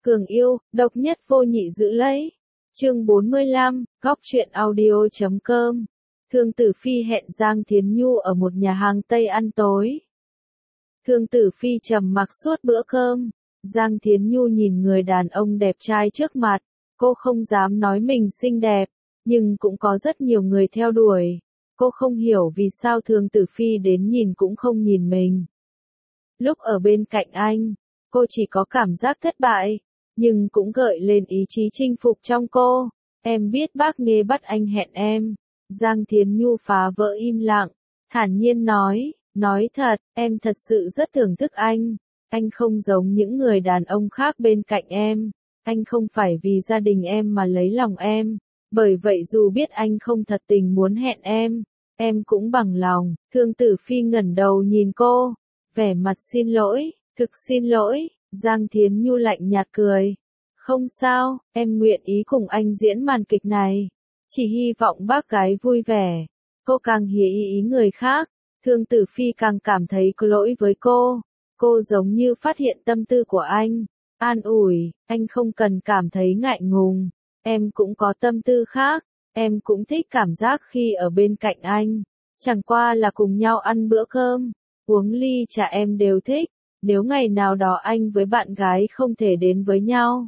Cường yêu, độc nhất vô nhị giữ lấy. Chương 45, góc truyện audio.com. Thương Tử Phi hẹn Giang Thiến Nhu ở một nhà hàng Tây ăn tối. Thương Tử Phi trầm mặc suốt bữa cơm. Giang Thiến Nhu nhìn người đàn ông đẹp trai trước mặt, cô không dám nói mình xinh đẹp, nhưng cũng có rất nhiều người theo đuổi. Cô không hiểu vì sao Thương Tử Phi đến nhìn cũng không nhìn mình. Lúc ở bên cạnh anh, cô chỉ có cảm giác thất bại, nhưng cũng gợi lên ý chí chinh phục trong cô. Em biết bác Nghê bắt anh hẹn em. Giang Thiến Nhu phá vỡ im lặng, thản nhiên nói thật, em thật sự rất thưởng thức anh. Anh không giống những người đàn ông khác bên cạnh em. Anh không phải vì gia đình em mà lấy lòng em. Bởi vậy dù biết anh không thật tình muốn hẹn em cũng bằng lòng. Thương Tử Phi ngẩng đầu nhìn cô, vẻ mặt xin lỗi, thực xin lỗi. Giang Thiến Nhu lạnh nhạt cười. Không sao, em nguyện ý cùng anh diễn màn kịch này. Chỉ hy vọng bác gái vui vẻ. Cô càng hiểu ý người khác, Thương Tử Phi càng cảm thấy có lỗi với cô. Cô giống như phát hiện tâm tư của anh. An ủi, anh không cần cảm thấy ngại ngùng. Em cũng có tâm tư khác. Em cũng thích cảm giác khi ở bên cạnh anh. Chẳng qua là cùng nhau ăn bữa cơm, uống ly trà em đều thích. Nếu ngày nào đó anh với bạn gái không thể đến với nhau,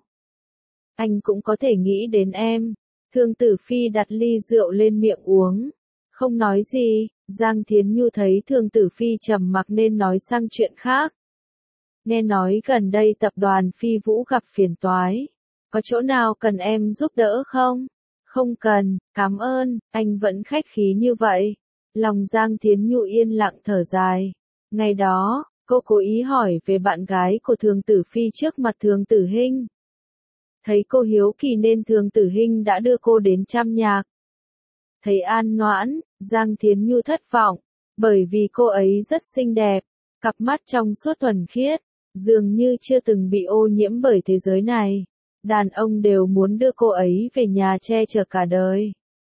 anh cũng có thể nghĩ đến em. Thương Tử Phi đặt ly rượu lên miệng uống, không nói gì. Giang Thiến Nhu thấy Thương Tử Phi trầm mặc nên nói sang chuyện khác. Nghe nói gần đây tập đoàn Phi Vũ gặp phiền toái. Có chỗ nào cần em giúp đỡ không? Không cần, cảm ơn, anh vẫn khách khí như vậy. Lòng Giang Thiến Nhu yên lặng thở dài. Ngày đó, cô cố ý hỏi về bạn gái của Thương Tử Phi trước mặt Thương Tử Hinh. Thấy cô hiếu kỳ nên Thương Tử Hinh đã đưa cô đến Trăm Nhạc. Thấy An Noãn, Giang Thiến Nhu thất vọng, bởi vì cô ấy rất xinh đẹp, cặp mắt trong suốt thuần khiết, dường như chưa từng bị ô nhiễm bởi thế giới này. Đàn ông đều muốn đưa cô ấy về nhà che chở cả đời.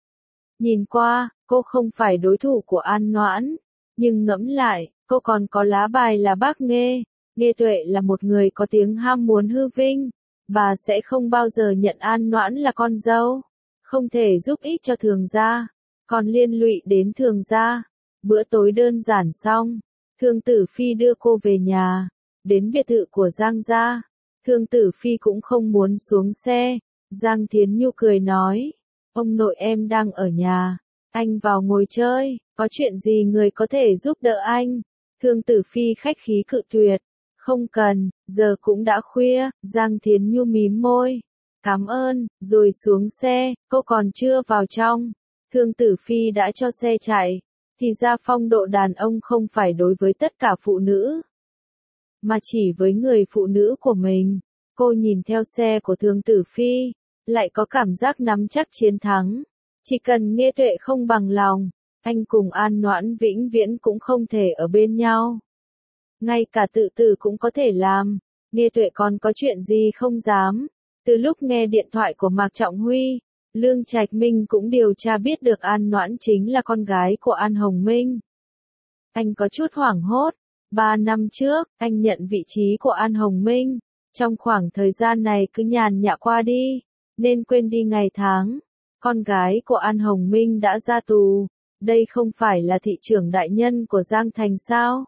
Nhìn qua, cô không phải đối thủ của An Noãn, nhưng ngẫm lại, cô còn có lá bài là bác Nghê. Nghê Tuệ là một người có tiếng ham muốn hư vinh. Bà sẽ không bao giờ nhận An Noãn là con dâu. Không thể giúp ích cho Thường gia, còn liên lụy đến Thường gia. Bữa tối đơn giản xong, Thương Tử Phi đưa cô về nhà, đến biệt thự của Giang gia. Thương Tử Phi cũng không muốn xuống xe. Giang Thiến Nhu cười nói, ông nội em đang ở nhà, anh vào ngồi chơi, có chuyện gì người có thể giúp đỡ anh? Thương Tử Phi khách khí cự tuyệt, không cần, giờ cũng đã khuya. Giang Thiến Nhu mím môi, cảm ơn, rồi xuống xe. Cô còn chưa vào trong, Thương Tử Phi đã cho xe chạy. Thì ra phong độ đàn ông không phải đối với tất cả phụ nữ, mà chỉ với người phụ nữ của mình. Cô nhìn theo xe của Thương Tử Phi, lại có cảm giác nắm chắc chiến thắng. Chỉ cần Nghê Tuệ không bằng lòng, anh cùng An Noãn vĩnh viễn cũng không thể ở bên nhau. Ngay cả tự tử cũng có thể làm. Nghê Tuệ còn có chuyện gì không dám. Từ lúc nghe điện thoại của Mạc Trọng Huy, Lương Trạch Minh cũng điều tra biết được An Noãn chính là con gái của An Hồng Minh. Anh có chút hoảng hốt. 3 năm trước, anh nhận vị trí của An Hồng Minh. Trong khoảng thời gian này cứ nhàn nhã qua đi, nên quên đi ngày tháng. Con gái của An Hồng Minh đã ra tù. Đây không phải là thị trưởng đại nhân của Giang Thành sao?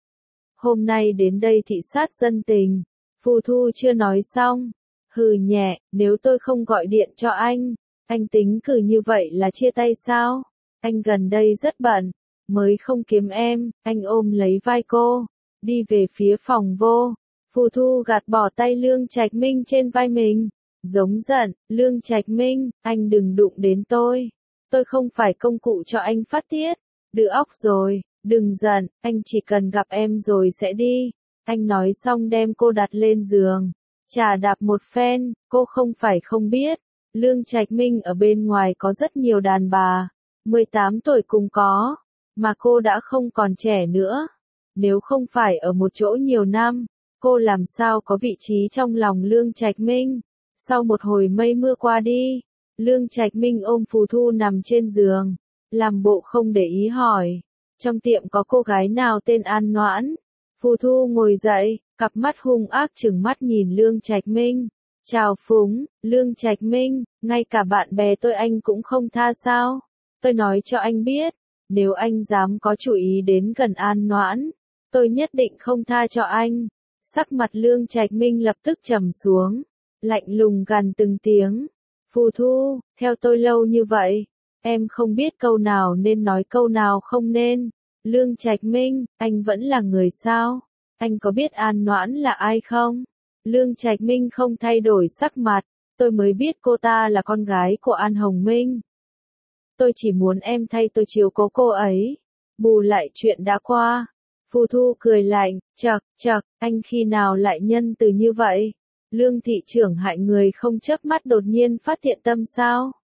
Hôm nay đến đây thị sát dân tình. Phù Thu chưa nói xong. Hừ nhẹ, nếu tôi không gọi điện cho anh tính cử như vậy là chia tay sao? Anh gần đây rất bận, mới không kiếm em. Anh ôm lấy vai cô, đi về phía phòng vô. Phù Thu gạt bỏ tay Lương Trạch Minh trên vai mình, giống giận, Lương Trạch Minh, anh đừng đụng đến tôi không phải công cụ cho anh phát tiết. Đưa óc rồi, đừng giận, anh chỉ cần gặp em rồi sẽ đi. Anh nói xong đem cô đặt lên giường, chà đạp một phen. Cô không phải không biết, Lương Trạch Minh ở bên ngoài có rất nhiều đàn bà, 18 tuổi cùng có, mà cô đã không còn trẻ nữa. Nếu không phải ở một chỗ nhiều năm, cô làm sao có vị trí trong lòng Lương Trạch Minh. Sau một hồi mây mưa qua đi, Lương Trạch Minh ôm Phù Thu nằm trên giường, làm bộ không để ý hỏi, trong tiệm có cô gái nào tên An Noãn? Phù Thu ngồi dậy, cặp mắt hung ác trừng mắt nhìn Lương Trạch Minh. Chào phúng, Lương Trạch Minh, ngay cả bạn bè tôi anh cũng không tha sao? Tôi nói cho anh biết, nếu anh dám có chủ ý đến gần An Noãn, tôi nhất định không tha cho anh. Sắc mặt Lương Trạch Minh lập tức trầm xuống, lạnh lùng gằn từng tiếng. Phù Thu, theo tôi lâu như vậy, em không biết câu nào nên nói câu nào không nên. Lương Trạch Minh, anh vẫn là người sao? Anh có biết An Noãn là ai không? Lương Trạch Minh không thay đổi sắc mặt, tôi mới biết cô ta là con gái của An Hồng Minh. Tôi chỉ muốn em thay tôi chiếu cố cô ấy, bù lại chuyện đã qua. Phù Thu cười lạnh, chậc, anh khi nào lại nhân từ như vậy? Lương thị trưởng hại người không chớp mắt đột nhiên phát thiện tâm sao?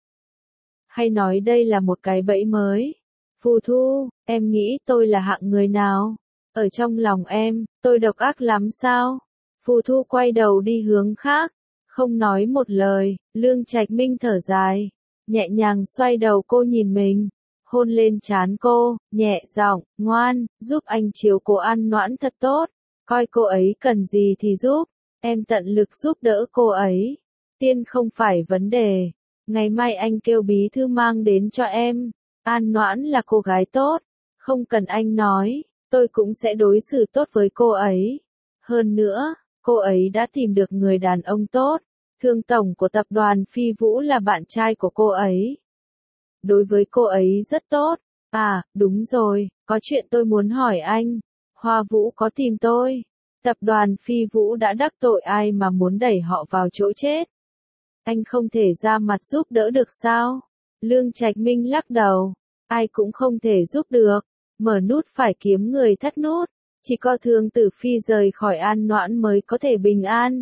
Hay nói đây là một cái bẫy mới? Phù Thu, em nghĩ tôi là hạng người nào? Ở trong lòng em, tôi độc ác lắm sao? Phù Thu quay đầu đi hướng khác, không nói một lời. Lương Trạch Minh thở dài, nhẹ nhàng xoay đầu cô nhìn mình, hôn lên trán cô, nhẹ giọng, ngoan, giúp anh chiếu cố An Noãn thật tốt, coi cô ấy cần gì thì giúp, em tận lực giúp đỡ cô ấy. Tiền không phải vấn đề, ngày mai anh kêu bí thư mang đến cho em. An Noãn là cô gái tốt, không cần anh nói, tôi cũng sẽ đối xử tốt với cô ấy. Hơn nữa, cô ấy đã tìm được người đàn ông tốt. Thương tổng của tập đoàn Phi Vũ là bạn trai của cô ấy. Đối với cô ấy rất tốt. À, đúng rồi, có chuyện tôi muốn hỏi anh. Hoa Vũ có tìm tôi. Tập đoàn Phi Vũ đã đắc tội ai mà muốn đẩy họ vào chỗ chết? Anh không thể ra mặt giúp đỡ được sao? Lương Trạch Minh lắc đầu. Ai cũng không thể giúp được. Mở nút phải kiếm người thắt nút. Chỉ có Thương Tử Phi rời khỏi An Noãn mới có thể bình an.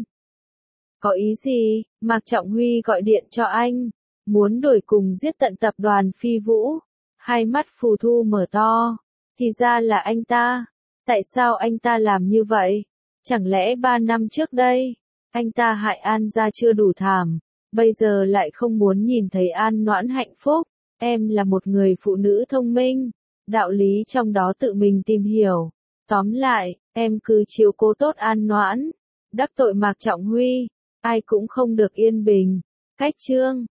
Có ý gì? Mạc Trọng Huy gọi điện cho anh, muốn đuổi cùng giết tận tập đoàn Phi Vũ. Hai mắt Phù Thu mở to, thì ra là anh ta. Tại sao anh ta làm như vậy? Chẳng lẽ 3 năm trước đây, anh ta hại An gia chưa đủ thảm, bây giờ lại không muốn nhìn thấy An Noãn hạnh phúc? Em là một người phụ nữ thông minh, đạo lý trong đó tự mình tìm hiểu. Tóm lại, em cứ chiếu cố tốt An Noãn, đắc tội Mạc Trọng Huy, ai cũng không được yên bình. Cách chương